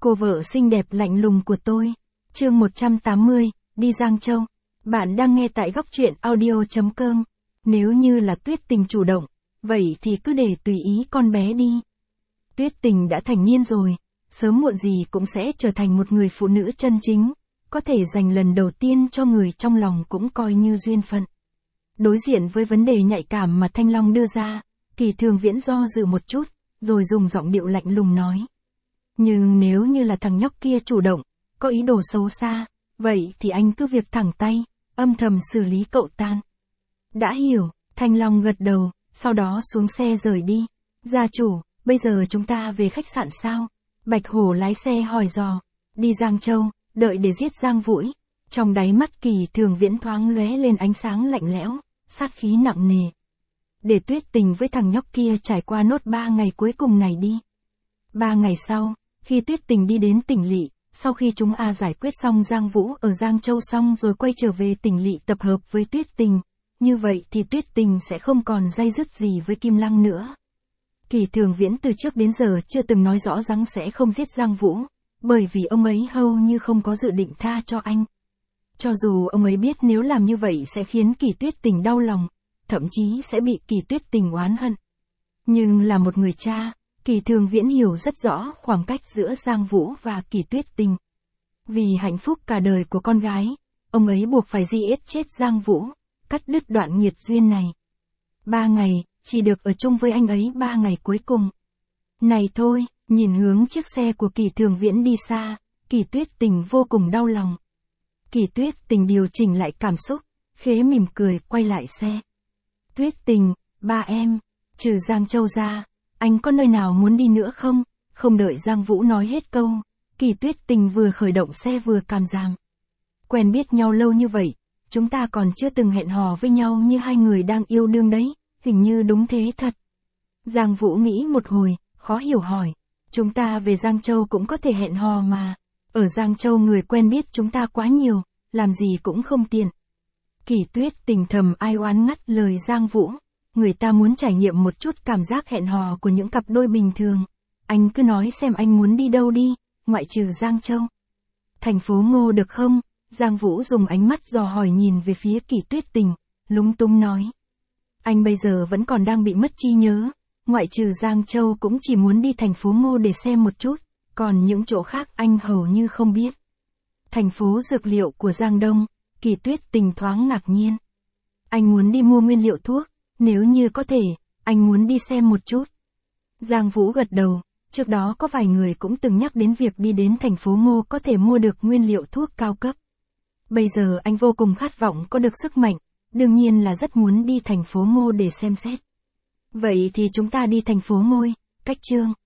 Cô vợ xinh đẹp lạnh lùng của tôi. Chương 180, đi Giang Châu. Bạn đang nghe tại góc truyện audio.com. Nếu như là Tuyết Tình chủ động, vậy thì cứ để tùy ý con bé đi. Tuyết Tình đã thành niên rồi, sớm muộn gì cũng sẽ trở thành một người phụ nữ chân chính, có thể dành lần đầu tiên cho người trong lòng cũng coi như duyên phận. Đối diện với vấn đề nhạy cảm mà Thanh Long đưa ra, Kỳ Thường Viễn do dự một chút, rồi dùng giọng điệu lạnh lùng nói. Nhưng nếu như là thằng nhóc kia chủ động, có ý đồ xấu xa, vậy thì anh cứ việc thẳng tay, âm thầm xử lý cậu ta. Đã hiểu, Thanh Long gật đầu, sau đó xuống xe rời đi. Gia chủ, bây giờ chúng ta về khách sạn sao? Bạch Hổ lái xe hỏi dò. Đi Giang Châu, đợi để giết Giang Vũi. Trong đáy mắt Kỳ Thường Viễn thoáng lóe lên ánh sáng lạnh lẽo, sát khí nặng nề. Để Tuyết Tình với thằng nhóc kia trải qua nốt 3 ngày cuối cùng này đi. 3 ngày sau, khi Tuyết Tình đi đến tỉnh lỵ, sau khi chúng giải quyết xong Giang Vũ ở Giang Châu xong rồi quay trở về tỉnh lỵ tập hợp với Tuyết Tình, như vậy thì Tuyết Tình sẽ không còn day dứt gì với Kim Lăng nữa. Kỳ Thường Viễn từ trước đến giờ chưa từng nói rõ rằng sẽ không giết Giang Vũ, bởi vì ông ấy hầu như không có dự định tha cho anh. Cho dù ông ấy biết nếu làm như vậy sẽ khiến Kỳ Tuyết Tình đau lòng, thậm chí sẽ bị Kỳ Tuyết Tình oán hận. Nhưng là một người cha, Kỳ Thường Viễn hiểu rất rõ khoảng cách giữa Giang Vũ và Kỳ Tuyết Tình. Vì hạnh phúc cả đời của con gái, ông ấy buộc phải giết chết Giang Vũ, cắt đứt đoạn nghiệt duyên này. 3 ngày, chỉ được ở chung với anh ấy 3 ngày cuối cùng. Này thôi, nhìn hướng chiếc xe của Kỳ Thường Viễn đi xa, Kỳ Tuyết Tình vô cùng đau lòng. Kỳ Tuyết Tình điều chỉnh lại cảm xúc, khẽ mỉm cười quay lại xe. Tuyết Tình, ba em, trừ Giang Châu ra, anh có nơi nào muốn đi nữa không? Không đợi Giang Vũ nói hết câu, Kỳ Tuyết Tình vừa khởi động xe vừa cảm giảm. Quen biết nhau lâu như vậy, chúng ta còn chưa từng hẹn hò với nhau như hai người đang yêu đương đấy, hình như đúng thế thật. Giang Vũ nghĩ một hồi, khó hiểu hỏi, chúng ta về Giang Châu cũng có thể hẹn hò mà, ở Giang Châu người quen biết chúng ta quá nhiều, làm gì cũng không tiện. Kỳ Tuyết Tình thầm ai oán ngắt lời Giang Vũ, người ta muốn trải nghiệm một chút cảm giác hẹn hò của những cặp đôi bình thường. Anh cứ nói xem anh muốn đi đâu đi, ngoại trừ Giang Châu. Thành phố Ngô được không? Giang Vũ dùng ánh mắt dò hỏi nhìn về phía Kỳ Tuyết Tình, lúng túng nói. Anh bây giờ vẫn còn đang bị mất trí nhớ, ngoại trừ Giang Châu cũng chỉ muốn đi thành phố Ngô để xem một chút, còn những chỗ khác anh hầu như không biết. Thành phố dược liệu của Giang Đông, Kỳ Tuyết Tình thoáng ngạc nhiên. Anh muốn đi mua nguyên liệu thuốc, nếu như có thể, anh muốn đi xem một chút. Giang Vũ gật đầu, trước đó có vài người cũng từng nhắc đến việc đi đến thành phố Ngô có thể mua được nguyên liệu thuốc cao cấp. Bây giờ anh vô cùng khát vọng có được sức mạnh, đương nhiên là rất muốn đi thành phố Ngô để xem xét. Vậy thì chúng ta đi thành phố Ngô, cách Chương.